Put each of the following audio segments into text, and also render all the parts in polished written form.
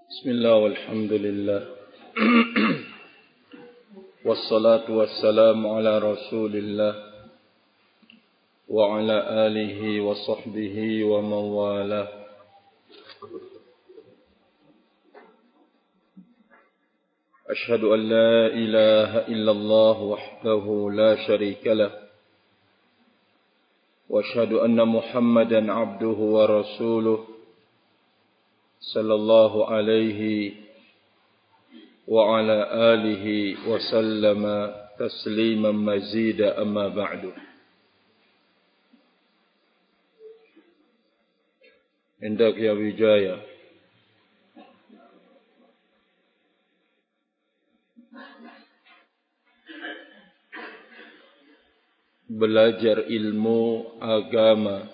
Bismillah walhamdulillah wassalatu wassalamu ala rasulillah wa ala alihi wa sahbihi wa mawalah. Ashhadu an la ilaha illallah wahdahu la sharika lah wa ashhadu anna Muhammadan abduhu wa rasuluh sallallahu alaihi wa ala alihi wa sallama tasliman mazida amma ba'du. Hendak ya wijaya belajar ilmu agama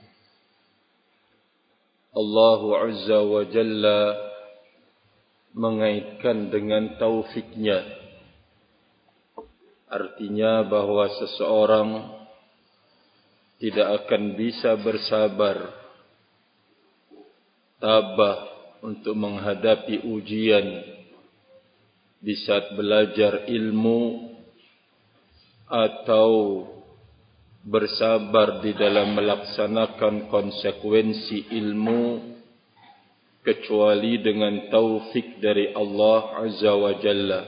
Allah Azza wa Jalla mengaitkan dengan taufiknya. Artinya bahwa seseorang tidak akan bisa bersabar, tabah untuk menghadapi ujian di saat belajar ilmu atau bersabar di dalam melaksanakan konsekuensi ilmu kecuali dengan taufik dari Allah Azza wa Jalla.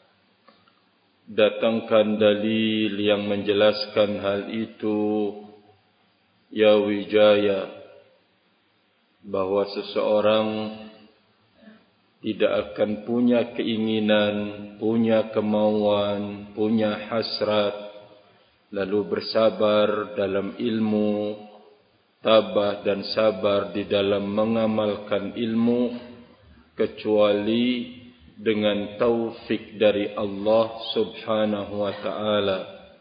Datangkan dalil yang menjelaskan hal itu ya wijaya, bahwa seseorang tidak akan punya keinginan, punya kemauan, punya hasrat lalu bersabar dalam ilmu, tabah dan sabar di dalam mengamalkan ilmu kecuali dengan taufik dari Allah Subhanahu wa taala.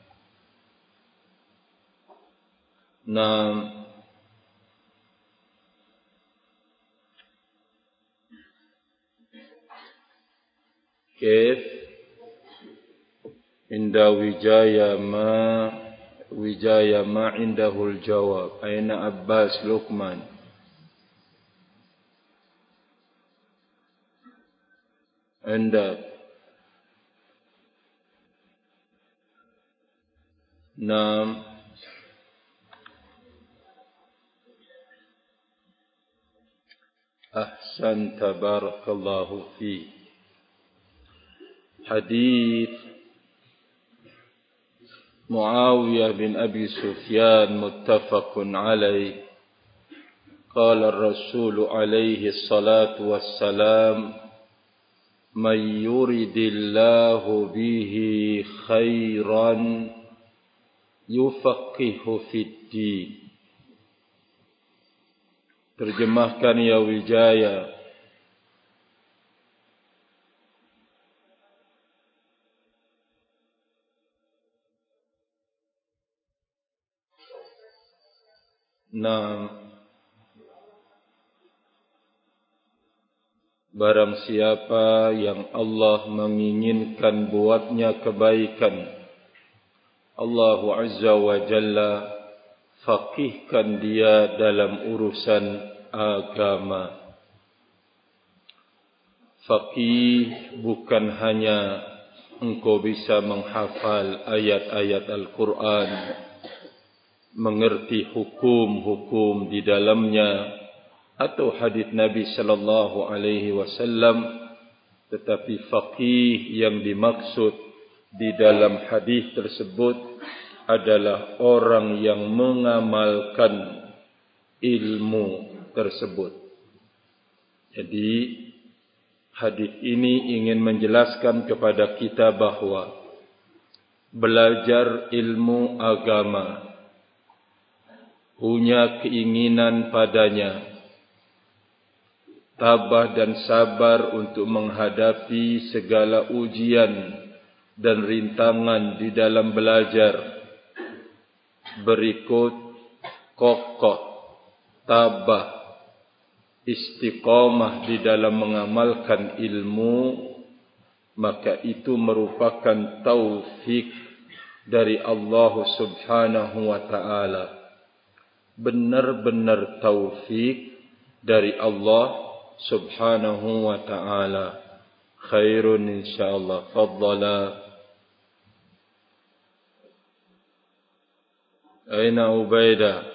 Kif inda wijaya ma indahul jawab. Aina Abbas Luqman? Anda Naam. Ahsanta barakallahu fi. Hadith Muawiyah bin Abi Sufyan muttafaqun alaih. Qala ar-Rasul alaihi salatu wassalam, man yuridillahu bihi khairan yufaqihu fid-din. Terjemahkan ya wijaya. Barang siapa yang Allah menginginkan buatnya kebaikan, Allah Azza wa Jalla faqihkan dia dalam urusan agama. Faqih bukan hanya engkau bisa menghafal ayat-ayat Al-Quran, mengerti hukum-hukum di dalamnya atau hadis Nabi sallallahu alaihi wasallam, tetapi faqih yang dimaksud di dalam hadis tersebut adalah orang yang mengamalkan ilmu tersebut. Jadi hadis ini ingin menjelaskan kepada kita bahwa belajar ilmu agama, punya keinginan padanya, tabah dan sabar untuk menghadapi segala ujian dan rintangan di dalam belajar, berikut kokoh, tabah, istiqamah di dalam mengamalkan ilmu, maka itu merupakan taufik dari Allah Subhanahu wa taala. Benar-benar taufik dari Allah subhanahu wa ta'ala. Khairun insyaallah. Faddala. Aina Ubaidah?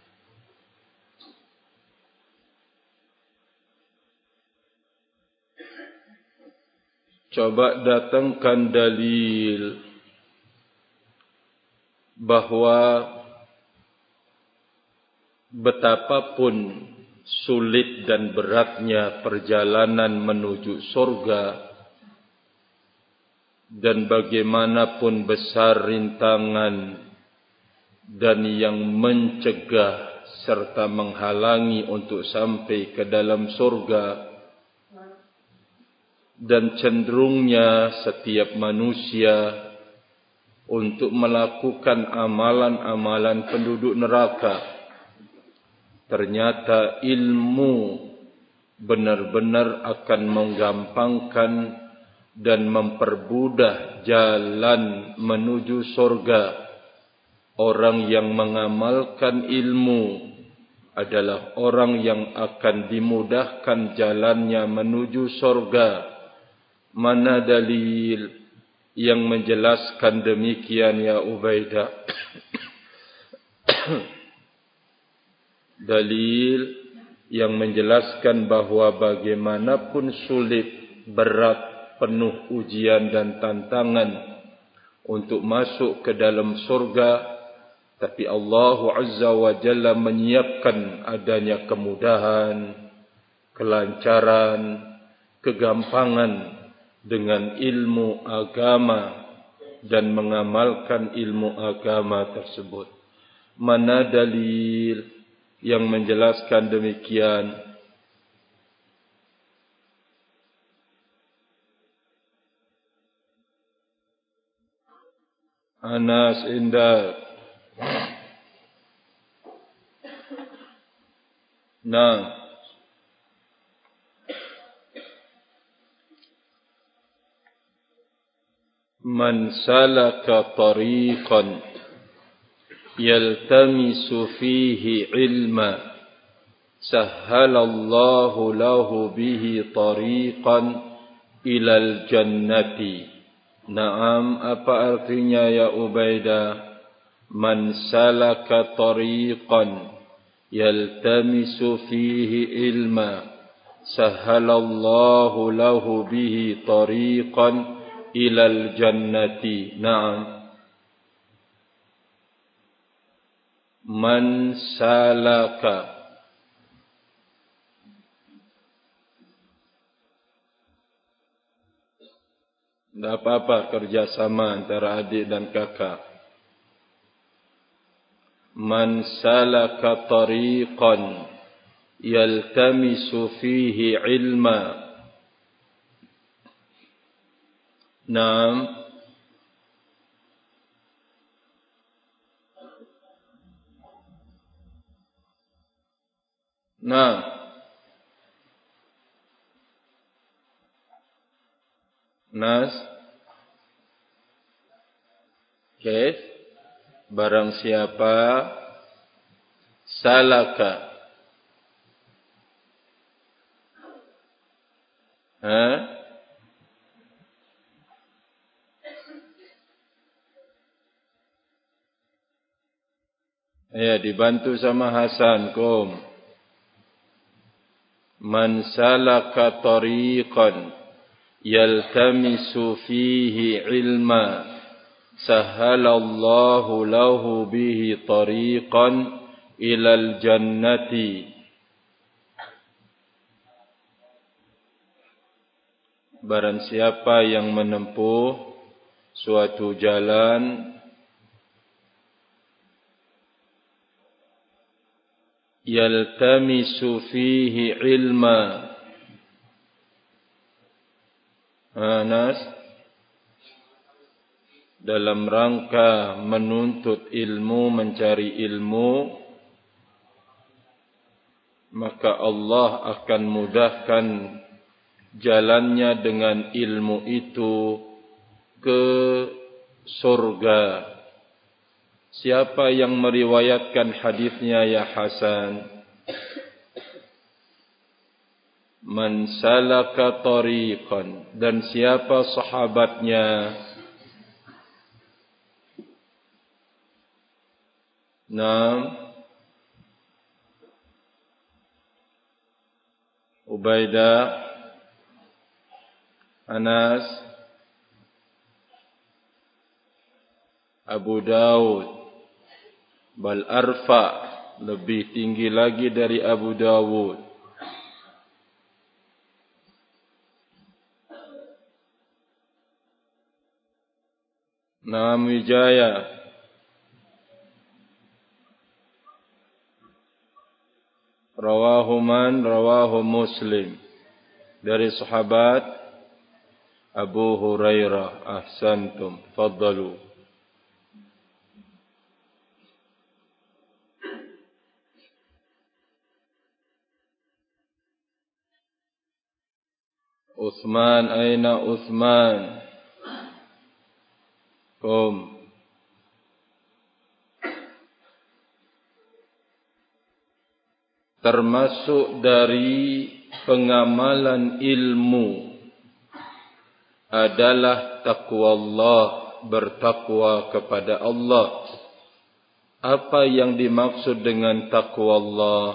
Coba datangkan dalil bahwa betapapun sulit dan beratnya perjalanan menuju surga dan bagaimanapun besar rintangan dan yang mencegah serta menghalangi untuk sampai ke dalam surga, dan cenderungnya setiap manusia untuk melakukan amalan-amalan penduduk neraka, ternyata ilmu benar-benar akan menggampangkan dan mempermudah jalan menuju surga. Orang yang mengamalkan ilmu adalah orang yang akan dimudahkan jalannya menuju surga. Mana dalil yang menjelaskan demikian ya Ubaidah? Dalil yang menjelaskan bahwa bagaimanapun sulit, berat, penuh ujian dan tantangan untuk masuk ke dalam surga, tapi Allah Azza wa Jalla menyiapkan adanya kemudahan, kelancaran, kegampangan dengan ilmu agama dan mengamalkan ilmu agama tersebut. Mana dalil yang menjelaskan demikian? Anas Indah. Nah, man salaka tariqan yaltamisu fihi ilma sahhalallahu lahu bihi tariqan ilal jannati. Naam, apa artinya ya Ubaidah? Man salaka tariqan yaltamisu fihi ilma sahhalallahu lahu bihi tariqan ilal jannati. Naam. Man salaka, tidak apa-apa kerjasama antara adik dan kakak. Man salaka tariqan yaltamisu fihi ilma. Naam. Nah, Nas, Kef, barang siapa salaka, ya dibantu sama Hasan, Kom. Man salaka tariqan yaltamisu fihi ilma sahhalallahu lahu bihi tariqan ilal jannati. Barang siapa yang menempuh suatu jalan yaltamisu fihi ilma, Anas, dalam rangka menuntut ilmu, mencari ilmu, maka Allah akan mudahkan jalannya dengan ilmu itu ke surga. Siapa yang meriwayatkan hadisnya ya Hasan? Man salaka tariqan, dan siapa sahabatnya. Ubaidah, Anas, Abu Dawud, bal arfa, lebih tinggi lagi dari Abu Dawud. Wijaya, rawahu man, rawahu Muslim, dari sahabat Abu Hurairah. Ahsantum, faddalu. Uthman, aina Uthman? Termasuk dari pengamalan ilmu adalah taqwa Allah, bertakwa kepada Allah. Apa yang dimaksud dengan taqwa Allah?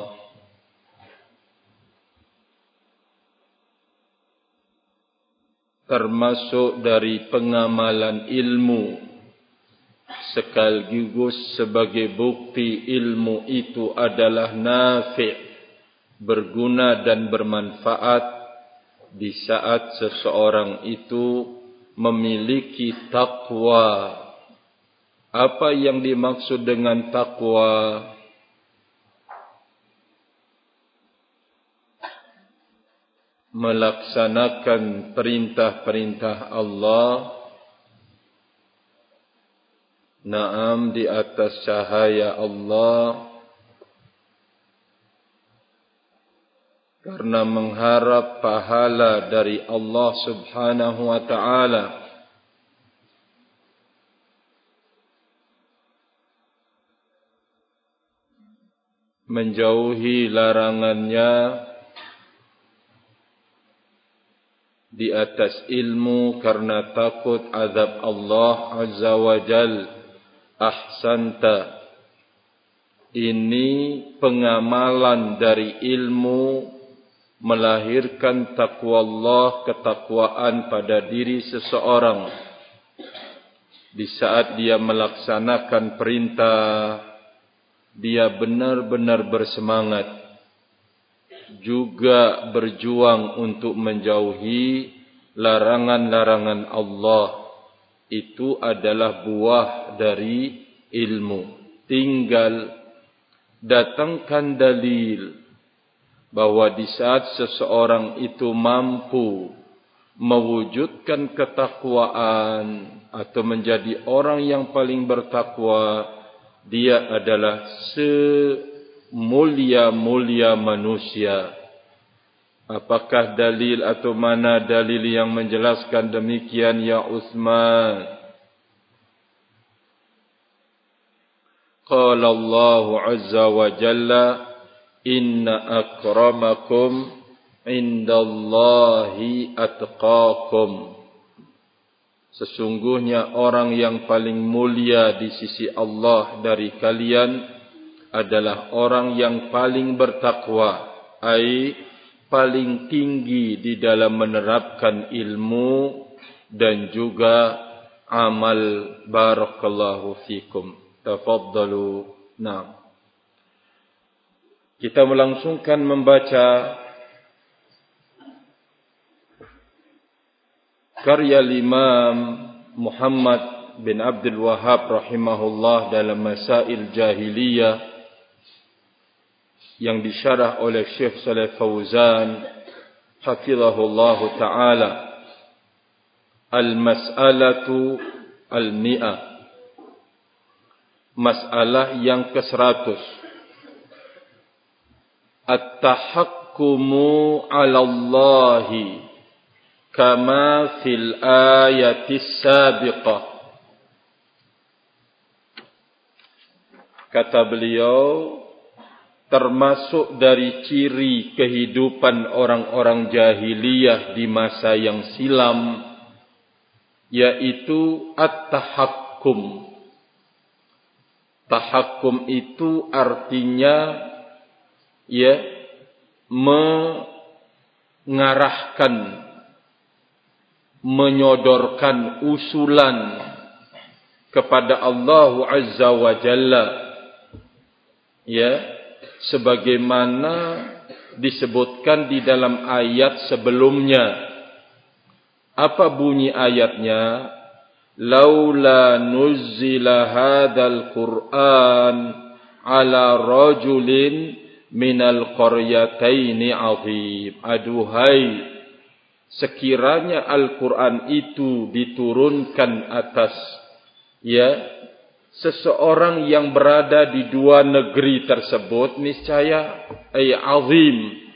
Termasuk dari pengamalan ilmu, sekaligus sebagai bukti ilmu itu adalah nafi', berguna dan bermanfaat di saat seseorang itu memiliki takwa. Apa yang dimaksud dengan takwa? Melaksanakan perintah-perintah Allah, naam, di atas cahaya Allah, karena mengharap pahala dari Allah Subhanahu wa ta'ala. Menjauhi larangannya di atas ilmu karena takut azab Allah Azza wa Jal. Ahsanta. Ini pengamalan dari ilmu melahirkan takwa Allah, ketakwaan pada diri seseorang. Di saat dia melaksanakan perintah, dia benar-benar bersemangat, juga berjuang untuk menjauhi larangan-larangan Allah. Itu adalah buah dari ilmu. Tinggal datangkan dalil bahwa di saat seseorang itu mampu mewujudkan ketakwaan atau menjadi orang yang paling bertakwa, dia adalah semulia-mulia manusia. Apakah dalil atau mana dalil yang menjelaskan demikian ya Uthman? Qala Allah Azza wa Jalla, inna akramakum indallahi atqakum. Sesungguhnya orang yang paling mulia di sisi Allah dari kalian adalah orang yang paling bertakwa, ai paling tinggi di dalam menerapkan ilmu dan juga amal. Barakallahu fikum. Tafaddalu. Nah, kita melangsungkan membaca karya Imam Muhammad bin Abdul Wahhab rahimahullah dalam Masail Jahiliyah yang disyarah oleh Syekh Saleh Fauzan hafizahullah ta'ala. Al-mas'alatu al-mi'ah, masalah yang ke-100. At-tahakkumu 'ala Allahi kama fil ayati sabiqah. Kata beliau, termasuk dari ciri kehidupan orang-orang jahiliyah di masa yang silam, yaitu at-tahakkum. Tahakkum itu artinya mengarahkan, menyodorkan usulan kepada Allah Azza wa Jalla, sebagaimana disebutkan di dalam ayat sebelumnya. Apa bunyi ayatnya? Laula nuzzila hadzal Qur'an ala rajulin minal qaryataini azim. Aduhai, sekiranya Al-Quran itu diturunkan atas seseorang yang berada di dua negeri tersebut, niscaya azim,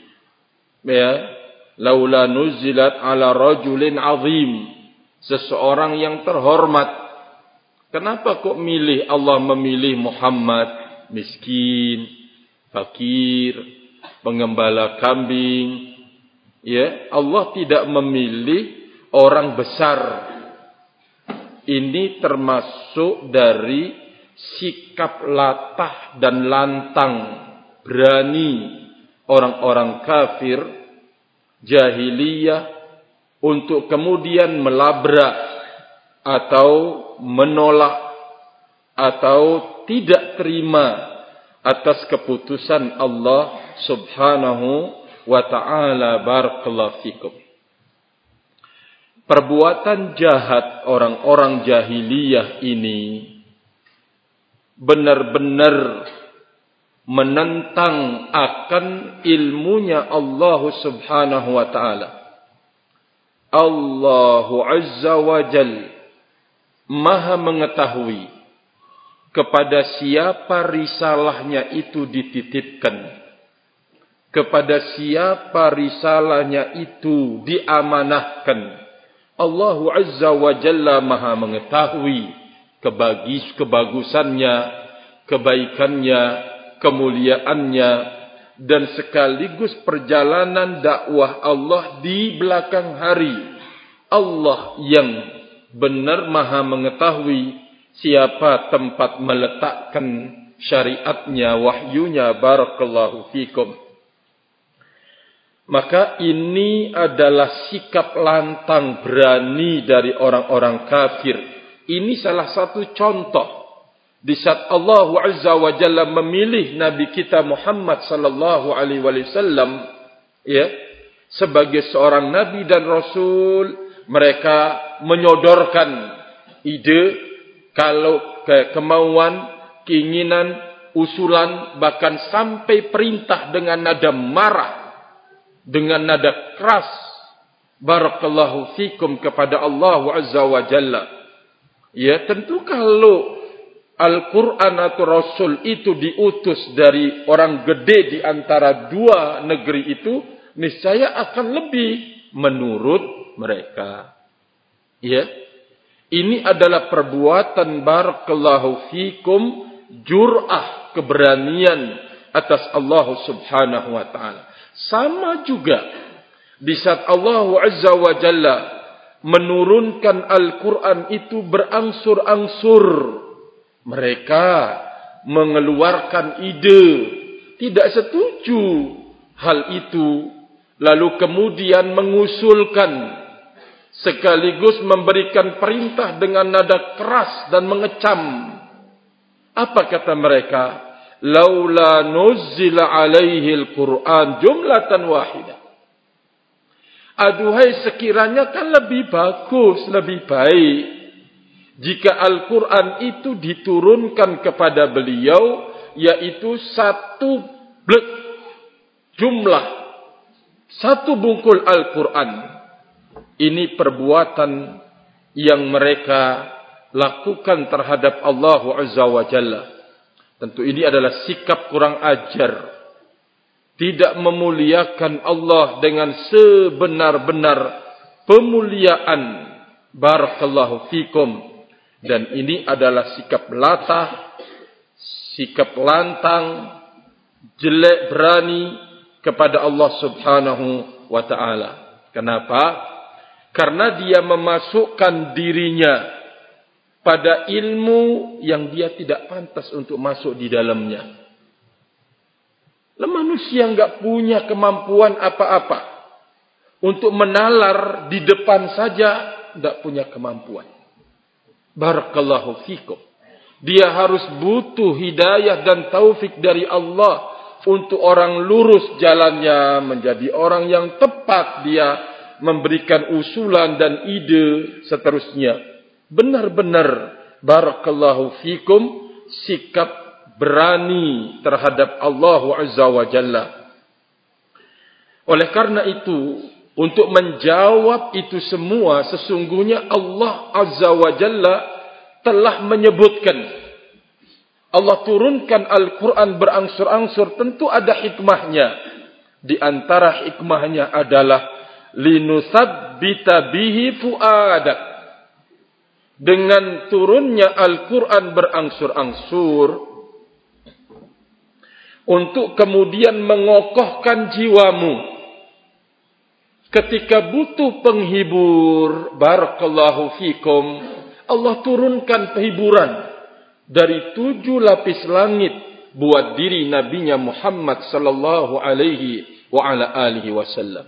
laula nuzilat ala rajulin azim, seseorang yang terhormat. Kenapa kok Allah memilih Muhammad, miskin, fakir, pengembala kambing? Allah tidak memilih orang besar. Ini termasuk dari sikap latah dan lantang, berani orang-orang kafir jahiliyah untuk kemudian melabrak atau menolak atau tidak terima atas keputusan Allah Subhanahu wa ta'ala. Barakallahu fikum. Perbuatan jahat orang-orang jahiliyah ini benar-benar menentang akan ilmunya Allah Subhanahu wa ta'ala. Allah Azza wa Jalla Maha mengetahui kepada siapa risalahnya itu dititipkan, kepada siapa risalahnya itu diamanahkan. Allah Azza wa Jalla Maha mengetahui kebagusannya, kebaikannya, kemuliaannya, dan sekaligus perjalanan dakwah Allah di belakang hari. Allah yang benar Maha mengetahui siapa tempat meletakkan syariatnya, wahyunya. Barakallahu fikum. Maka ini adalah sikap lantang berani dari orang-orang kafir. Ini salah satu contoh di saat Allah Azza wa Jalla memilih Nabi kita Muhammad sallallahu alaihi wasallam sebagai seorang nabi dan rasul. Mereka menyodorkan ide, kalau kemauan, keinginan, usulan, bahkan sampai perintah dengan nada marah, dengan nada keras, barakallahu fikum, kepada Allah Azza wa Jalla. Tentu kalau Al-Quran atau Rasul itu diutus dari orang gede di antara dua negeri itu, niscaya akan lebih menurut mereka. Ini adalah perbuatan, barakallahu fikum, jur'ah, keberanian atas Allah Subhanahu wa ta'ala. Sama juga di saat Allah Azza wa Jalla menurunkan Al-Quran itu berangsur-angsur, mereka mengeluarkan ide, tidak setuju hal itu, lalu kemudian mengusulkan sekaligus memberikan perintah dengan nada keras dan mengecam. Apa kata mereka? Laula nuzzila alaihi al-Quran jumlatan wahidah. Aduhai, sekiranya kan lebih bagus, lebih baik jika Al-Quran itu diturunkan kepada beliau, yaitu satu blek jumlah, satu bungkul Al-Quran. Ini perbuatan yang mereka lakukan terhadap Allah Azza wa Jalla. Tentu ini adalah sikap kurang ajar, tidak memuliakan Allah dengan sebenar-benar pemuliaan. Barakallahu fikum. Dan ini adalah sikap latah, sikap lantang, jelek berani kepada Allah Subhanahu wa ta'ala. Kenapa? Karena dia memasukkan dirinya pada ilmu yang dia tidak pantas untuk masuk di dalamnya. Manusia enggak punya kemampuan apa-apa. Untuk menalar di depan saja enggak punya kemampuan. Barakallahu fikum. Dia harus butuh hidayah dan taufik dari Allah untuk orang lurus jalannya, menjadi orang yang tepat, dia memberikan usulan dan ide seterusnya. Benar-benar barakallahu fikum sikap berani terhadap Allah Azza wa Jalla. Oleh karena itu, untuk menjawab itu semua, sesungguhnya Allah Azza wa Jalla telah menyebutkan. Allah turunkan Al-Quran berangsur-angsur, tentu ada hikmahnya. Di antara hikmahnya adalah linutsabbita bihi fuadak. Dengan turunnya Al-Quran berangsur-angsur, untuk kemudian mengokohkan jiwamu. Ketika butuh penghibur, barakallahu fikum, Allah turunkan penghiburan dari 7 lapis langit buat diri Nabinya Muhammad sallallahu alaihi wa ala alihi wasallam.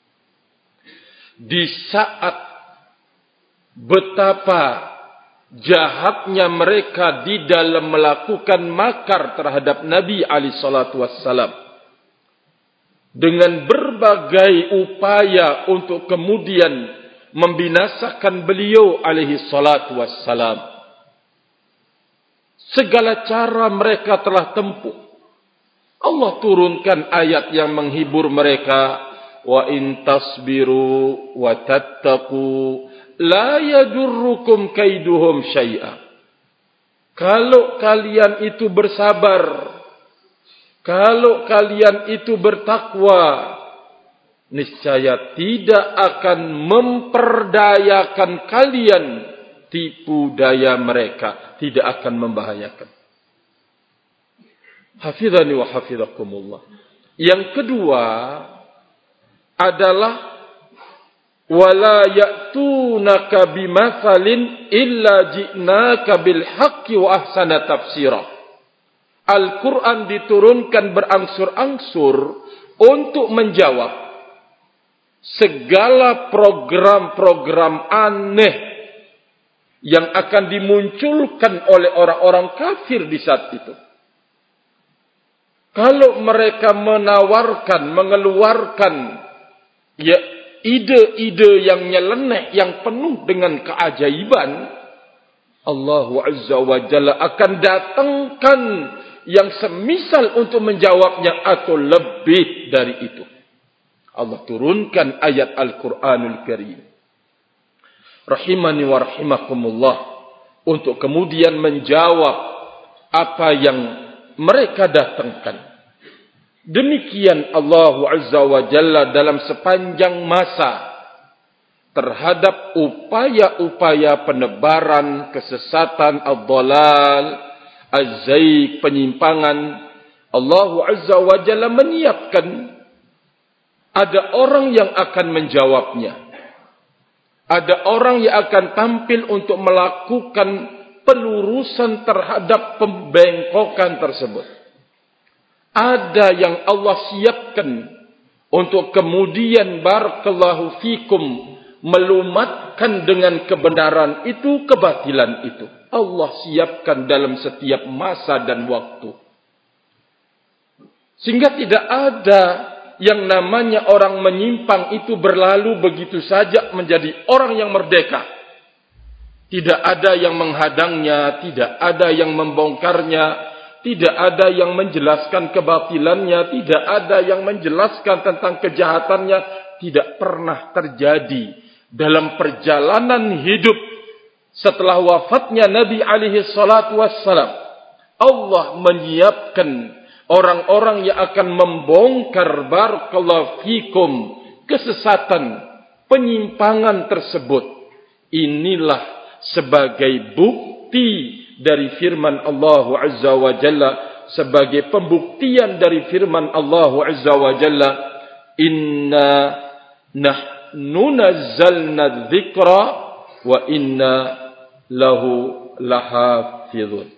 Di saat betapa jahatnya mereka di dalam melakukan makar terhadap Nabi alaihi salatu wassalam, dengan berbagai upaya untuk kemudian membinasakan beliau alaihi salatu wassalam, segala cara mereka telah tempuh. Allah turunkan ayat yang menghibur mereka. Wa in tasbiru wa tattaqu la yadurrukum kaiduhum syai'a. Kalau kalian itu bersabar, kalau kalian itu bertakwa, niscaya tidak akan memperdayakan kalian tipu daya mereka, tidak akan membahayakan. Hafizani wa hafizakumullah. Yang kedua adalah wala ya'tunaka bimathalin illa ji'naka bil haqqi wa ahsana tafsira. Al-Quran diturunkan berangsur-angsur untuk menjawab segala program-program aneh yang akan dimunculkan oleh orang-orang kafir di saat itu. Kalau mereka menawarkan, mengeluarkan ya ide-ide yang nyeleneh, yang penuh dengan keajaiban, Allah Azza wa Jalla akan datangkan yang semisal untuk menjawabnya atau lebih dari itu. Allah turunkan ayat Al-Quranul Karim, rahimani wa rahimakumullah, untuk kemudian menjawab apa yang mereka datangkan. Demikian Allah Azza wa Jalla dalam sepanjang masa terhadap upaya-upaya penebaran kesesatan, ad-dhalal, az-zayg, penyimpangan. Allah Azza wa Jalla menyiapkan ada orang yang akan menjawabnya. Ada orang yang akan tampil untuk melakukan pelurusan terhadap pembengkokan tersebut. Ada yang Allah siapkan untuk kemudian barakallahu fikum melumatkan dengan kebenaran itu, kebatilan itu. Allah siapkan dalam setiap masa dan waktu. Sehingga tidak ada yang namanya orang menyimpang itu berlalu begitu saja menjadi orang yang merdeka. Tidak ada yang menghadangnya, tidak ada yang membongkarnya, tidak ada yang menjelaskan kebatilannya, tidak ada yang menjelaskan tentang kejahatannya. Tidak pernah terjadi dalam perjalanan hidup setelah wafatnya Nabi alaihi salatu wassalam. Allah menyiapkan orang-orang yang akan membongkar barakallahu fikum kesesatan, penyimpangan tersebut. Inilah sebagai bukti dari firman Allah Azza wa Jalla, sebagai pembuktian dari firman Allah Azza wa Jalla, inna nahnu nazzalna dzikra wa inna lahu lahafizun.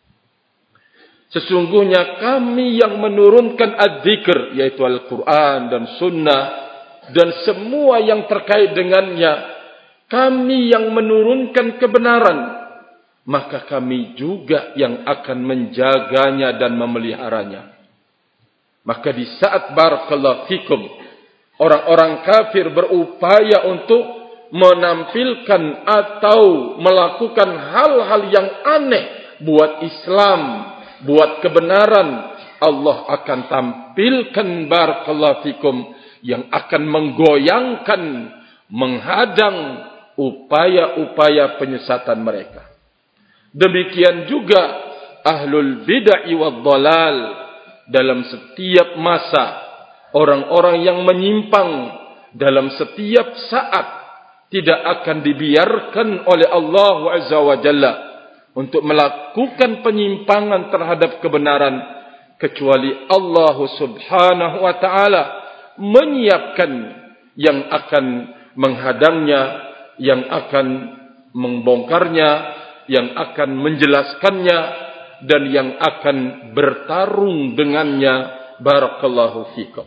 Sesungguhnya kami yang menurunkan adzikr, yaitu Al-Quran dan Sunnah dan semua yang terkait dengannya. Kami yang menurunkan kebenaran, maka kami juga yang akan menjaganya dan memeliharanya. Maka di saat barakallahu fikum, orang-orang kafir berupaya untuk menampilkan atau melakukan hal-hal yang aneh buat Islam, buat kebenaran, Allah akan tampilkan barakallahu fikum yang akan menggoyangkan, menghadang upaya-upaya penyesatan mereka. Demikian juga ahlul bid'ah wad dhalal, dalam setiap masa orang-orang yang menyimpang dalam setiap saat tidak akan dibiarkan oleh Allah Azza wa Jalla untuk melakukan penyimpangan terhadap kebenaran, kecuali Allah Subhanahu wa taala menyiapkan yang akan menghadangnya, yang akan membongkarnya, yang akan menjelaskannya, dan yang akan bertarung dengannya. Barakallahu fikum.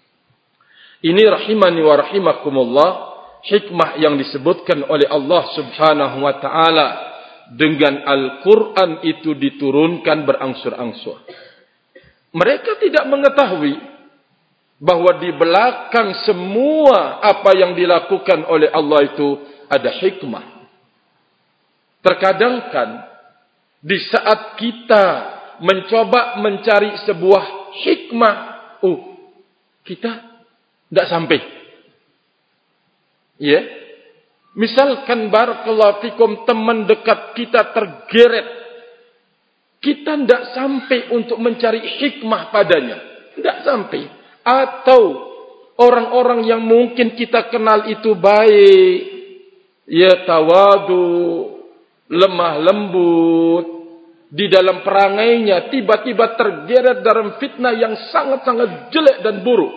Ini rahimani wa rahimakumullah, hikmah yang disebutkan oleh Allah Subhanahu wa taala dengan Al-Quran itu diturunkan berangsur-angsur. Mereka tidak mengetahui bahwa di belakang semua apa yang dilakukan oleh Allah itu ada hikmah. Terkadang kan di saat kita mencoba mencari sebuah hikmah, kita tidak sampai. Ya, misalkan barakallahu fikum, teman dekat kita tergeret, kita tidak sampai untuk mencari hikmah padanya, tidak sampai. Atau orang-orang yang mungkin kita kenal itu baik, ya, tawadu, lemah lembut, di dalam perangainya tiba-tiba tergeret dalam fitnah yang sangat-sangat jelek dan buruk.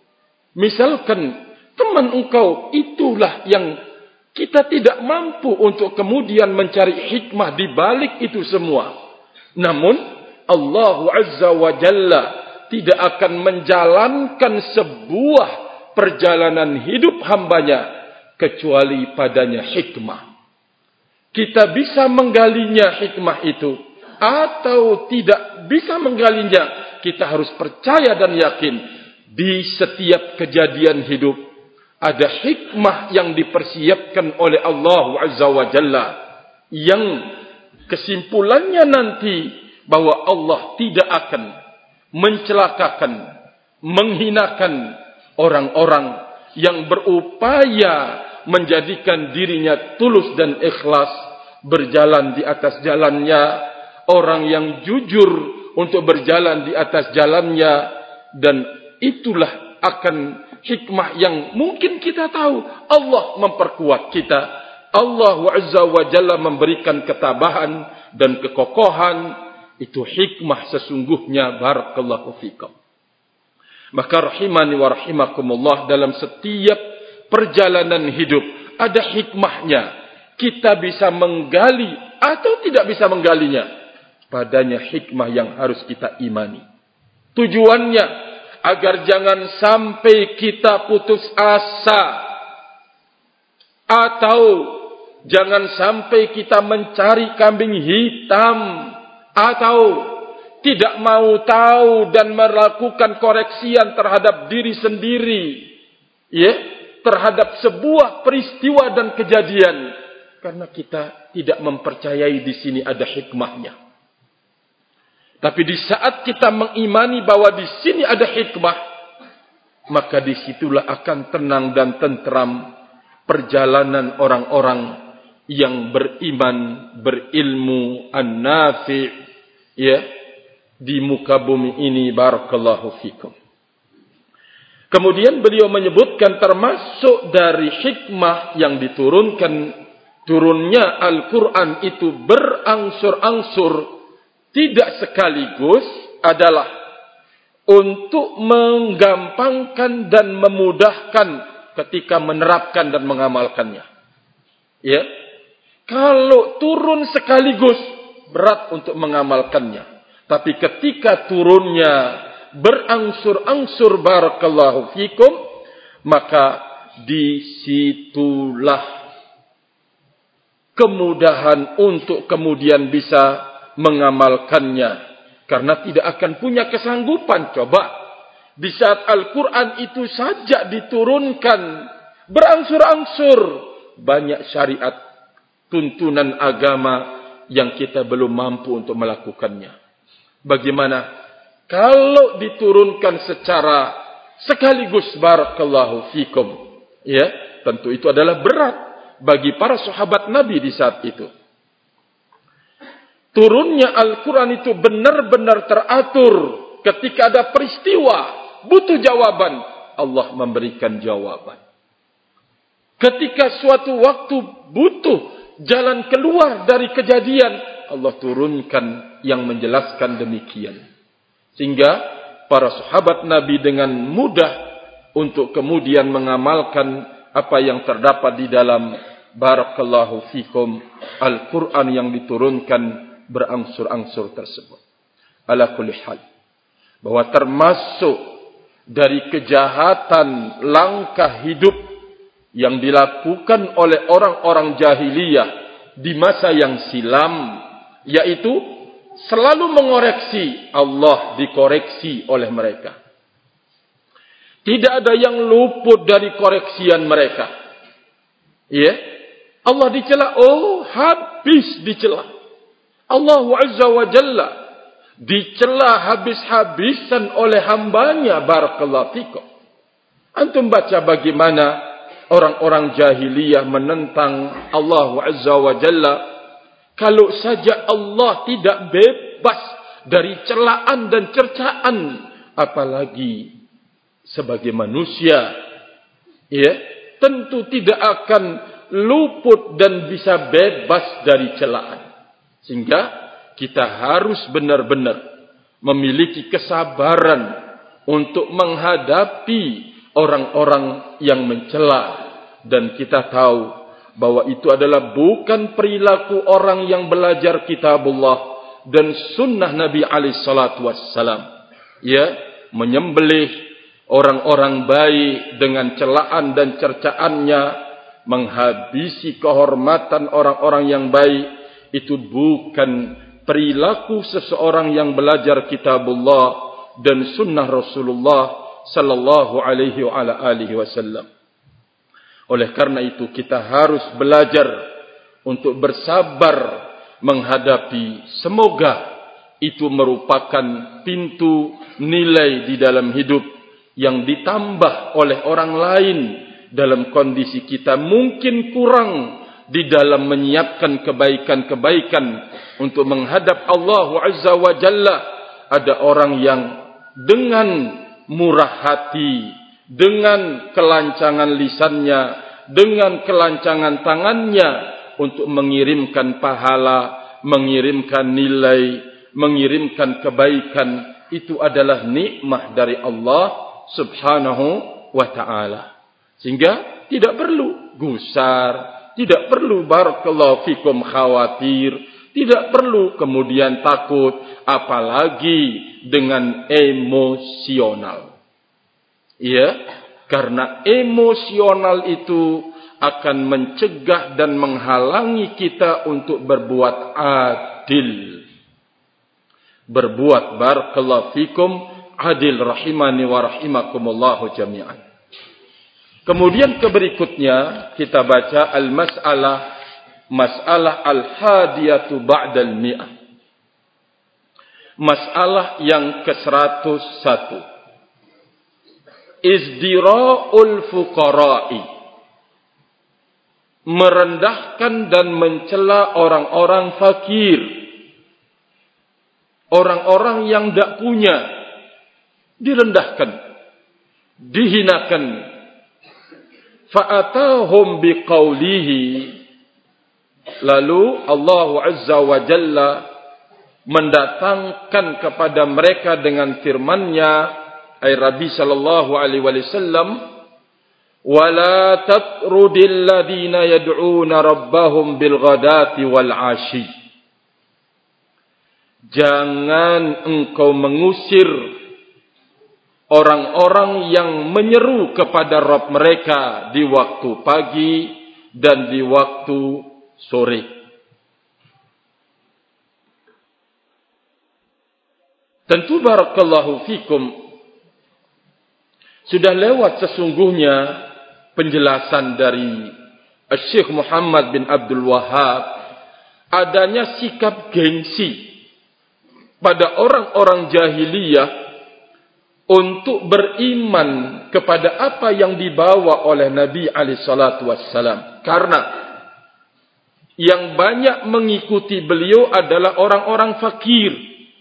Misalkan teman engkau itulah yang kita tidak mampu untuk kemudian mencari hikmah di balik itu semua. Namun Allah Azza wa Jalla tidak akan menjalankan sebuah perjalanan hidup hambanya kecuali padanya hikmah. Kita bisa menggalinya hikmah itu, atau tidak bisa menggalinya. Kita harus percaya dan yakin di setiap kejadian hidup ada hikmah yang dipersiapkan oleh Allah Azza wa Jalla, yang kesimpulannya nanti bahwa Allah tidak akan mencelakakan, menghinakan orang-orang yang berupaya menjadikan dirinya tulus dan ikhlas berjalan di atas jalannya, orang yang jujur untuk berjalan di atas jalannya. Dan itulah akan hikmah yang mungkin kita tahu. Allah memperkuat kita, Allah Azza wa Jalla memberikan ketabahan dan kekokohan. Itu hikmah sesungguhnya. Barakallahu fikum. Maka rahimani wa rahimakumullah, dalam setiap perjalanan hidup ada hikmahnya. Kita bisa menggali atau tidak bisa menggalinya. Padanya hikmah yang harus kita imani. Tujuannya agar jangan sampai kita putus asa, atau jangan sampai kita mencari kambing hitam, atau tidak mau tahu dan melakukan koreksian terhadap diri sendiri, ya, terhadap sebuah peristiwa dan kejadian, karena kita tidak mempercayai di sini ada hikmahnya. Tapi di saat kita mengimani bahwa di sini ada hikmah, maka disitulah akan tenang dan tentram perjalanan orang-orang yang beriman, berilmu, an-nafi', ya, di muka bumi ini. Barakallahu fikum. Kemudian beliau menyebutkan termasuk dari hikmah yang diturunkan, Al-Quran itu berangsur-angsur, tidak sekaligus, adalah untuk menggampangkan dan memudahkan ketika menerapkan dan mengamalkannya. Ya. Kalau turun sekaligus berat untuk mengamalkannya. Tapi ketika turunnya berangsur-angsur barakallahu fikum, maka disitulah kemudahan untuk kemudian bisa mengamalkannya. Karena tidak akan punya kesanggupan. Coba, di saat Al-Quran itu saja diturunkan berangsur-angsur, banyak syariat, tuntunan agama yang kita belum mampu untuk melakukannya. Bagaimana kalau diturunkan secara sekaligus barakallahu fikum? Ya, tentu itu adalah berat bagi para sahabat Nabi di saat itu. Turunnya Al-Quran itu benar-benar teratur. Ketika ada peristiwa, butuh jawaban, Allah memberikan jawaban. Ketika suatu waktu butuh jalan keluar dari kejadian, Allah turunkan yang menjelaskan demikian. Sehingga para sahabat Nabi dengan mudah untuk kemudian mengamalkan apa yang terdapat di dalam barakallahu fikum Al-Quran yang diturunkan berangsur-angsur tersebut. Ala kulli hal, bahwa termasuk dari kejahatan langkah hidup yang dilakukan oleh orang-orang jahiliyah di masa yang silam, yaitu selalu mengoreksi, Allah dikoreksi oleh mereka. Tidak ada yang luput dari koreksian mereka. Ya, Allah dicela, oh habis dicela. Allah Azza wa Jalla dicela habis-habisan oleh hambanya barakallahu fikum. Antum baca bagaimana orang-orang jahiliyah menentang Allah Azza wa Jalla. Kalau saja Allah tidak bebas dari celaan dan cercaan, apalagi sebagai manusia, ya, tentu tidak akan luput dan bisa bebas dari celaan. Sehingga kita harus benar-benar memiliki kesabaran untuk menghadapi orang-orang yang mencela. Dan kita tahu bahwa itu adalah bukan perilaku orang yang belajar kitabullah dan sunnah Nabi SAW. Ya, menyembelih orang-orang baik dengan celaan dan cercaannya, menghabisi kehormatan orang-orang yang baik. Itu bukan perilaku seseorang yang belajar kitabullah dan sunnah Rasulullah sallallahu alaihi wasallam. Oleh karena itu kita harus belajar untuk bersabar menghadapi, semoga itu merupakan pintu nilai di dalam hidup yang ditambah oleh orang lain dalam kondisi kita mungkin kurang di dalam menyiapkan kebaikan-kebaikan untuk menghadap Allah Azza wa Jalla. Ada orang yang dengan murah hati, dengan kelancangan lisannya, dengan kelancangan tangannya untuk mengirimkan pahala, mengirimkan nilai, mengirimkan kebaikan. Itu adalah nikmat dari Allah Subhanahu wa ta'ala. Sehingga tidak perlu gusar, tidak perlu barakallahu fikum khawatir, tidak perlu kemudian takut, apalagi dengan emosional. Ya, karena emosional itu akan mencegah dan menghalangi kita untuk berbuat adil. Berbuat barakallahu fikum adil rahimani wa rahimakumullahu jami'an. Kemudian berikutnya kita baca masalah al-hadiyatu ba'dal mi'ah. Masalah yang ke-101. Izdira'ul fuqara'i. Merendahkan dan mencela orang-orang fakir. Orang-orang yang tidak punya. Direndahkan. Dihinakan. Fa'atahum biqaulihi, lalu Allah Azza wa Jalla mendatangkan kepada mereka dengan firman-Nya, ay Nabi sallallahu alaihi wasallam, wala tatrudil ladina yad'una rabbahum bil ghadati wal 'ashi. Jangan engkau mengusir orang-orang yang menyeru kepada Rabb mereka di waktu pagi dan di waktu sore. Tentu barakallahu fikum sudah lewat sesungguhnya penjelasan dari Syekh Muhammad bin Abdul Wahhab adanya sikap gengsi pada orang-orang jahiliyah untuk beriman kepada apa yang dibawa oleh Nabi alaihi salatu wassalam. Karena yang banyak mengikuti beliau adalah orang-orang fakir,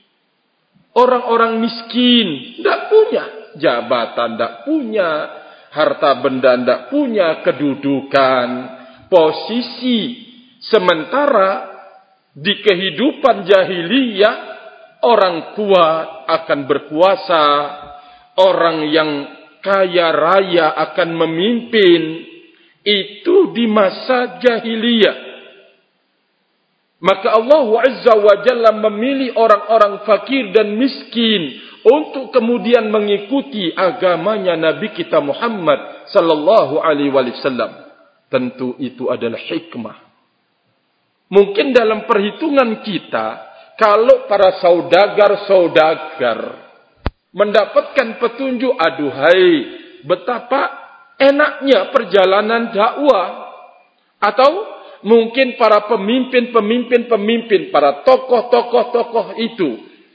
orang-orang miskin, tidak punya jabatan, tidak punya harta benda, tidak punya kedudukan, posisi. Sementara di kehidupan jahiliyah, orang kuat akan berkuasa, orang yang kaya raya akan memimpin. Itu di masa jahiliyah. Maka Allah Azza wa Jalla memilih orang-orang fakir dan miskin untuk kemudian mengikuti agamanya Nabi kita Muhammad sallallahu alaihi wasallam. Tentu itu adalah hikmah. Mungkin dalam perhitungan kita, kalau para saudagar-saudagar mendapatkan petunjuk, aduhai, betapa enaknya perjalanan dakwah. Atau mungkin para pemimpin, para tokoh-tokoh itu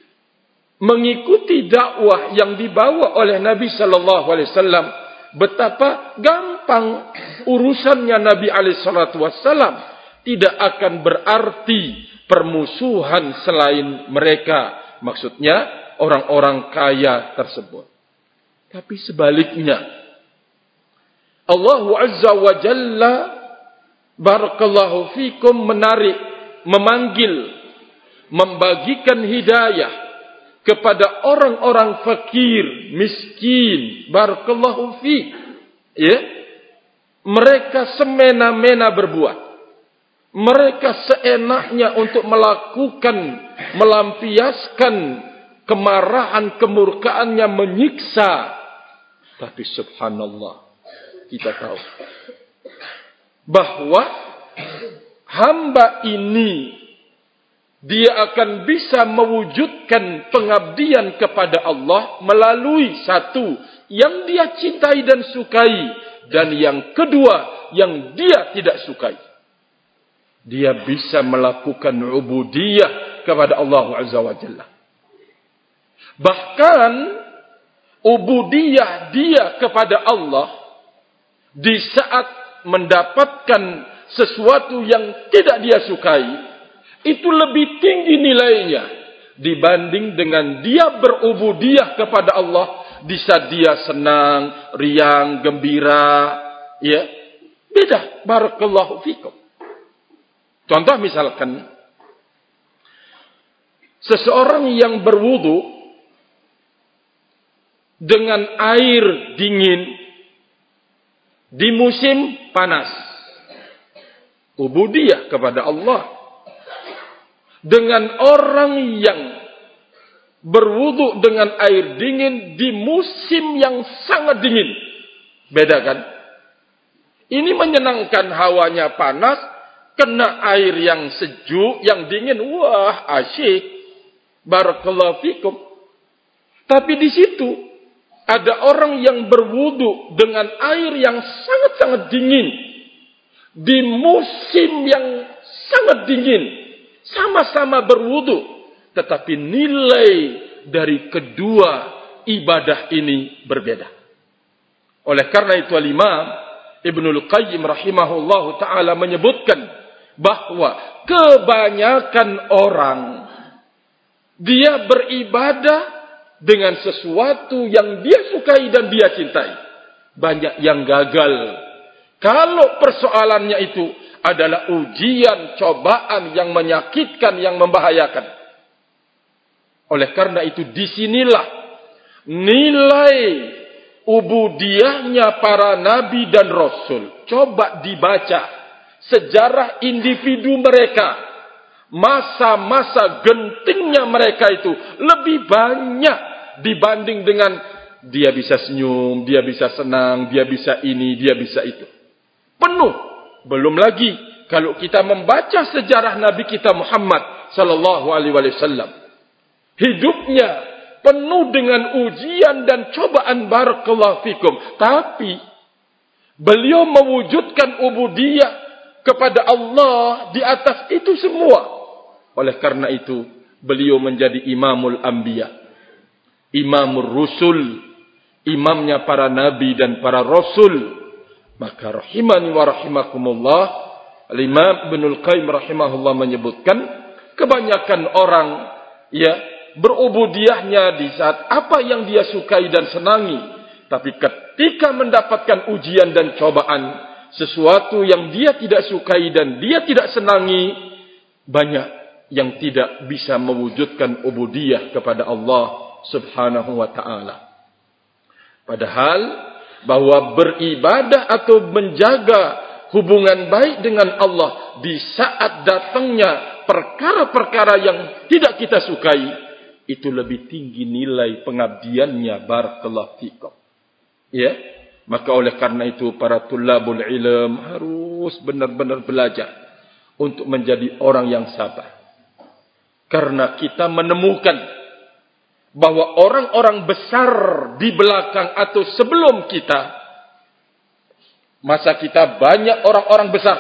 mengikuti dakwah yang dibawa oleh Nabi sallallahu alaihi wasallam, betapa gampang urusannya Nabi alaihi salatu wasallam. Tidak akan berarti permusuhan selain mereka, maksudnya orang-orang kaya tersebut. Tapi sebaliknya, Allah Azza wa Jalla barakallahu fikum menarik, memanggil, membagikan hidayah kepada orang-orang fakir, miskin, barakallahu fik. Ya? Mereka semena-mena berbuat. Mereka seenaknya untuk melakukan, melampiaskan kemarahan, kemurkaannya, menyiksa. Tapi subhanallah, kita tahu bahwa hamba ini dia akan bisa mewujudkan pengabdian kepada Allah melalui satu yang dia cintai dan sukai, dan yang kedua yang dia tidak sukai. Dia bisa melakukan ubudiyah kepada Allah Azza wa Jalla. Bahkan ubudiyah dia kepada Allah di saat mendapatkan sesuatu yang tidak dia sukai, itu lebih tinggi nilainya dibanding dengan dia berubudiyah kepada Allah di saat dia senang, riang, gembira. Ya, beda. Barakallahu fikum. Contoh misalkan, seseorang yang berwudu dengan air dingin di musim panas, ubudiyah kepada Allah. Dengan orang yang berwudu dengan air dingin di musim yang sangat dingin, beda kan? Ini menyenangkan, hawanya panas, kena air yang sejuk, yang dingin, wah asyik, barakallahu fikum. Tapi di situ ada orang yang berwudu dengan air yang sangat-sangat dingin di musim yang sangat dingin, sama-sama berwudu, tetapi nilai dari kedua ibadah ini berbeda. Oleh karena itu Imam Ibnul Qayyim rahimahullahu ta'ala menyebutkan bahwa kebanyakan orang dia beribadah dengan sesuatu yang dia sukai dan dia cintai. Banyak yang gagal. Kalau persoalannya itu adalah ujian, cobaan yang menyakitkan, yang membahayakan. Oleh karena itu disinilah nilai ubudiyahnya para nabi dan rasul. Coba dibaca sejarah individu mereka. Masa-masa gentingnya mereka itu lebih banyak dibanding dengan dia bisa senyum, dia bisa senang, dia bisa ini, dia bisa itu. Penuh. Belum lagi kalau kita membaca sejarah Nabi kita Muhammad sallallahu alaihi wasallam. Hidupnya penuh dengan ujian dan cobaan, barakallahu fikum. Tapi beliau mewujudkan ubudiyah kepada Allah di atas itu semua. Oleh karena itu, beliau menjadi imamul anbiya, imamul rusul, imamnya para nabi dan para rasul. Maka rahimani wa rahimakumullah, Imam Ibnul Qayyim rahimahullah menyebutkan, kebanyakan orang berubudiyahnya di saat apa yang dia sukai dan senangi. Tapi ketika mendapatkan ujian dan cobaan, sesuatu yang dia tidak sukai dan dia tidak senangi, banyak yang tidak bisa mewujudkan ubudiyah kepada Allah subhanahu wa ta'ala. Padahal bahwa beribadah atau menjaga hubungan baik dengan Allah di saat datangnya perkara-perkara yang tidak kita sukai, itu lebih tinggi nilai pengabdiannya, barakallahu fikum. Ya, maka oleh karena itu para tulabul ilm harus benar-benar belajar untuk menjadi orang yang sabar. Karena kita menemukan bahwa orang-orang besar di belakang atau sebelum kita, masa kita banyak orang-orang besar.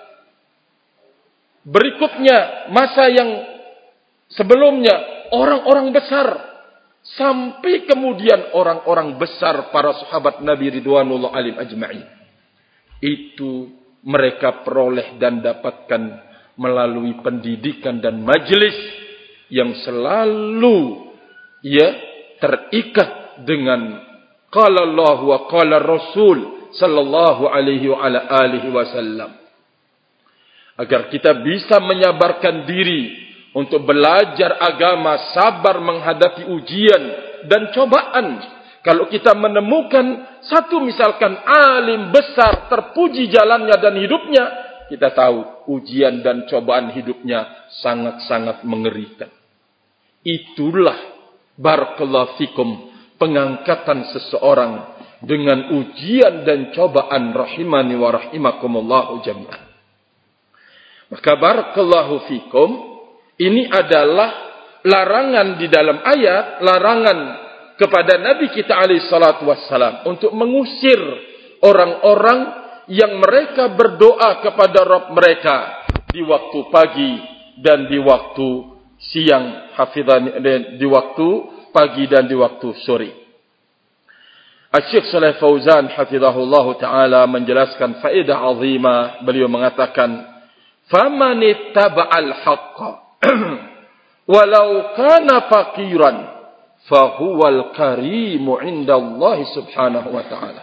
Berikutnya masa yang sebelumnya orang-orang besar. Sampai kemudian orang-orang besar para sahabat Nabi ridwanullah alaihim ajma'in. Itu mereka peroleh dan dapatkan melalui pendidikan dan majelis yang selalu terikat dengan qala Allah wa qala Rasul sallallahu alaihi wa ala alihi wasallam. Agar kita bisa menyabarkan diri untuk belajar agama, sabar menghadapi ujian dan cobaan. Kalau kita menemukan satu misalkan alim besar, terpuji jalannya dan hidupnya, kita tahu ujian dan cobaan hidupnya sangat-sangat mengerikan. Itulah barakallahu fikum pengangkatan seseorang dengan ujian dan cobaan, rahimani wa rahimakumullah jami'an. Maka barakallahu fikum, ini adalah larangan di dalam ayat, larangan kepada Nabi kita alaihi salatu wassalam untuk mengusir orang-orang yang mereka berdoa kepada Rabb mereka di waktu pagi dan di waktu siang, hafizan, di waktu pagi dan di waktu sore. Asy-Syaikh Shalih Fauzan hafizahullah taala menjelaskan faedah azimah. Beliau mengatakan, "Faman ittaba'al haqqa walau kana faqiran fa huwal karimu 'inda Allah subhanahu wa ta'ala."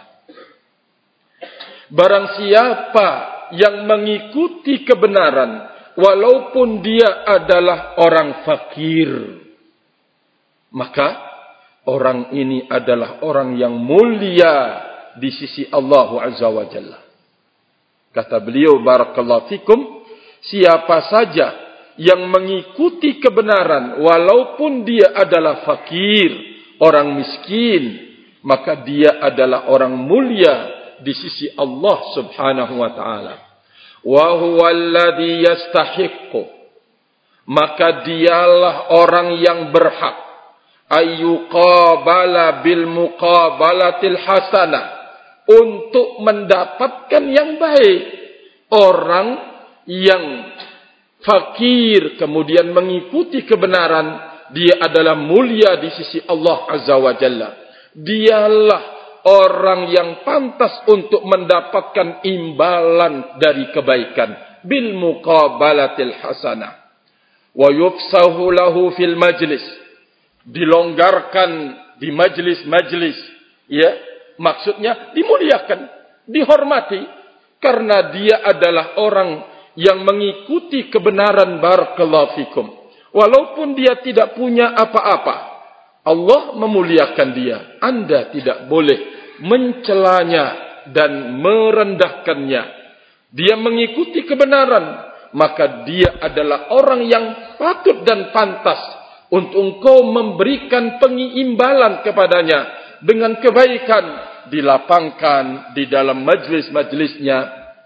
Barang siapa yang mengikuti kebenaran walaupun dia adalah orang fakir, maka orang ini adalah orang yang mulia di sisi Allah Azza wa Jalla. Kata beliau barakallahu fikum, siapa saja yang mengikuti kebenaran walaupun dia adalah fakir, orang miskin, maka dia adalah orang mulia di sisi Allah Subhanahu wa taala. Wa huwa alladhi yastahiqqu, maka dialah orang yang berhak ayyuqabala bil muqabalatil hasanah, untuk mendapatkan yang baik. Orang yang fakir kemudian mengikuti kebenaran, dia adalah mulia di sisi Allah Azza wa Jalla. Dialah orang yang pantas untuk mendapatkan imbalan dari kebaikan bil muqabalatil hasanah. Wa yufsahu lahu fil majlis, dilonggarkan di majlis-majlis, ya, maksudnya dimuliakan, dihormati, karena dia adalah orang yang mengikuti kebenaran, barakallahu fikum. Walaupun dia tidak punya apa-apa, Allah memuliakan dia. Anda tidak boleh mencelanya dan merendahkannya. Dia mengikuti kebenaran, maka dia adalah orang yang patut dan pantas untuk engkau memberikan pengiimbalan kepadanya dengan kebaikan, dilapangkan di dalam majlis-majlisnya.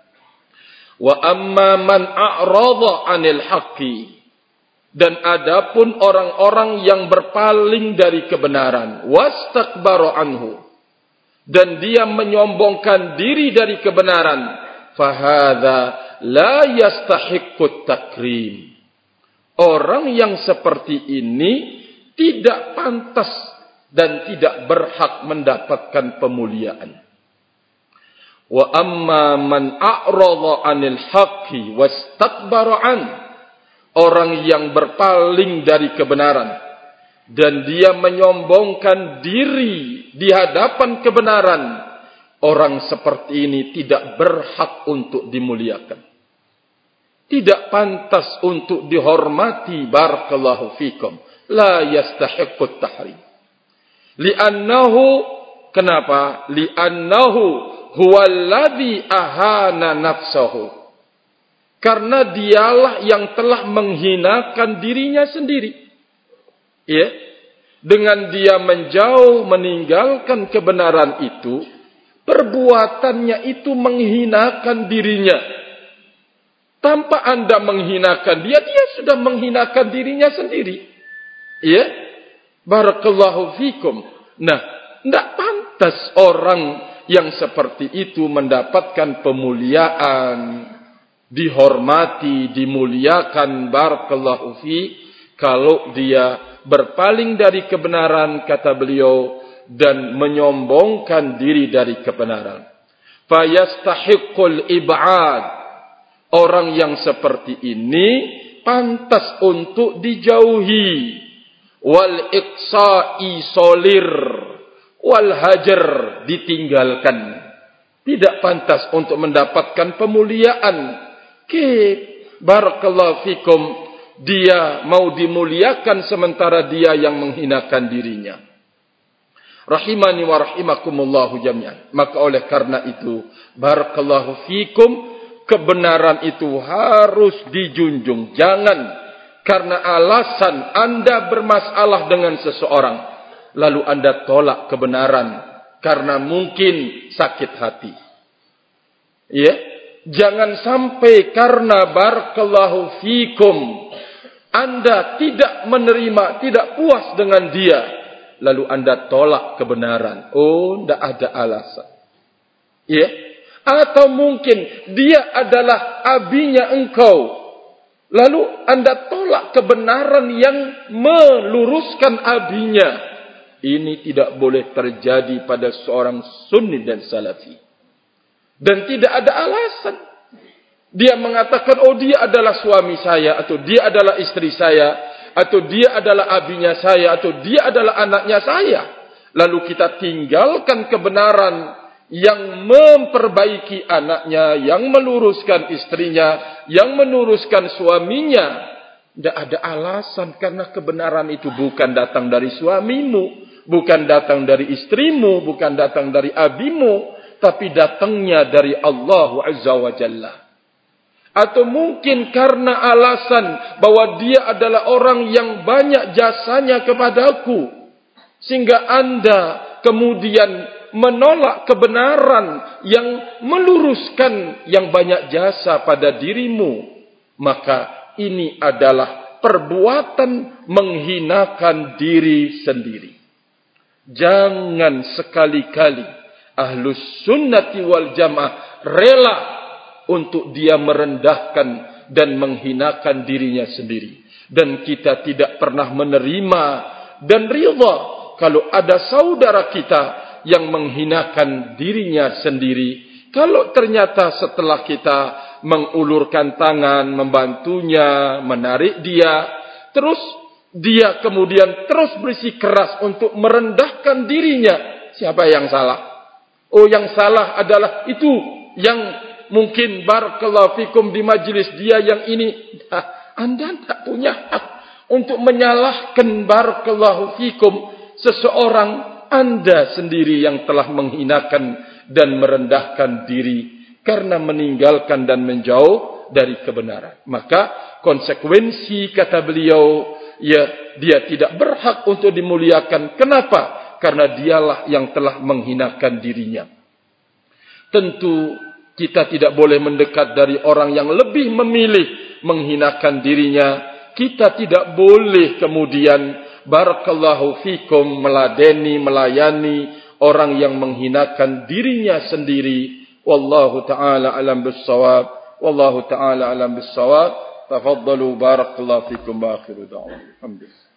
Wa amma man a'rada 'anil haqqi, dan adapun orang-orang yang berpaling dari kebenaran, wastakbara anhu, dan dia menyombongkan diri dari kebenaran, fahadza la yastahiqqut takrim. Orang yang seperti ini tidak pantas dan tidak berhak mendapatkan pemuliaan. Wa amma man a'rada 'anil haqqi wastakbara an, orang yang berpaling dari kebenaran dan dia menyombongkan diri di hadapan kebenaran, orang seperti ini tidak berhak untuk dimuliakan. Tidak pantas untuk dihormati. Barakallahu fikum. La yastahiqqut tahrim. Li'annahu, kenapa? Li'annahu huwallazi ahana nafsahu. Karena dialah yang telah menghinakan dirinya sendiri. Ya. Dengan dia menjauh meninggalkan kebenaran itu, perbuatannya itu menghinakan dirinya. Tanpa Anda menghinakan dia, dia sudah menghinakan dirinya sendiri. Ya. Barakallahu fikum. Nah, tidak pantas orang yang seperti itu mendapatkan pemuliaan, dihormati, dimuliakan, barakallahu fi, kalau dia berpaling dari kebenaran, kata beliau, dan menyombongkan diri dari kebenaran. Fayastahiqqul ib'ad. Orang yang seperti ini pantas untuk dijauhi. Wal iqsa'i solir, wal hajar, ditinggalkan. Tidak pantas untuk mendapatkan pemuliaan. Barakallahu fikum, dia mau dimuliakan sementara dia yang menghinakan dirinya. Rahimani wa rahimakumullahu jami'an. Maka oleh karena itu, barakallahu fikum, kebenaran itu harus dijunjung. Jangan karena alasan Anda bermasalah dengan seseorang, lalu Anda tolak kebenaran karena mungkin sakit hati. Ya. Jangan sampai karena barakallahu fikum Anda tidak menerima, tidak puas dengan dia, lalu Anda tolak kebenaran. Oh, tidak ada alasan. Ya. Atau mungkin dia adalah abinya engkau, lalu Anda tolak kebenaran yang meluruskan abinya. Ini tidak boleh terjadi pada seorang sunni dan salafi. Dan tidak ada alasan. Dia mengatakan, oh dia adalah suami saya, atau dia adalah istri saya, atau dia adalah abinya saya, atau dia adalah anaknya saya. Lalu kita tinggalkan kebenaran yang memperbaiki anaknya, yang meluruskan istrinya, yang meluruskan suaminya. Tidak ada alasan, karena kebenaran itu bukan datang dari suamimu, bukan datang dari istrimu, bukan datang dari abimu, tapi datangnya dari Allah Azza wa Jalla. Atau mungkin karena alasan bahwa dia adalah orang yang banyak jasanya kepadaku, sehingga Anda kemudian menolak kebenaran yang meluruskan yang banyak jasa pada dirimu. Maka ini adalah perbuatan menghinakan diri sendiri. Jangan sekali-kali Ahlus Sunnati wal Jamaah rela untuk dia merendahkan dan menghinakan dirinya sendiri. Dan kita tidak pernah menerima dan rida kalau ada saudara kita yang menghinakan dirinya sendiri. Kalau ternyata setelah kita mengulurkan tangan, membantunya, menarik dia, terus dia kemudian terus bersikeras untuk merendahkan dirinya, siapa yang salah? Oh, yang salah adalah itu yang mungkin barakallahu fikum di majlis dia yang ini. Anda tidak punya hak untuk menyalahkan barakallahu fikum seseorang, Anda sendiri yang telah menghinakan dan merendahkan diri karena meninggalkan dan menjauh dari kebenaran. Maka konsekuensi kata beliau, ya, dia tidak berhak untuk dimuliakan. Kenapa? Karena dialah yang telah menghinakan dirinya. Tentu kita tidak boleh mendekat dari orang yang lebih memilih menghinakan dirinya. Kita tidak boleh kemudian barakallahu fikum meladeni, melayani orang yang menghinakan dirinya sendiri. Wallahu ta'ala alam bis-shawab. Wallahu ta'ala alam bis-shawab. Tafaddalu barakallahu fikum wa akhiru da'wan. Alhamdulillah.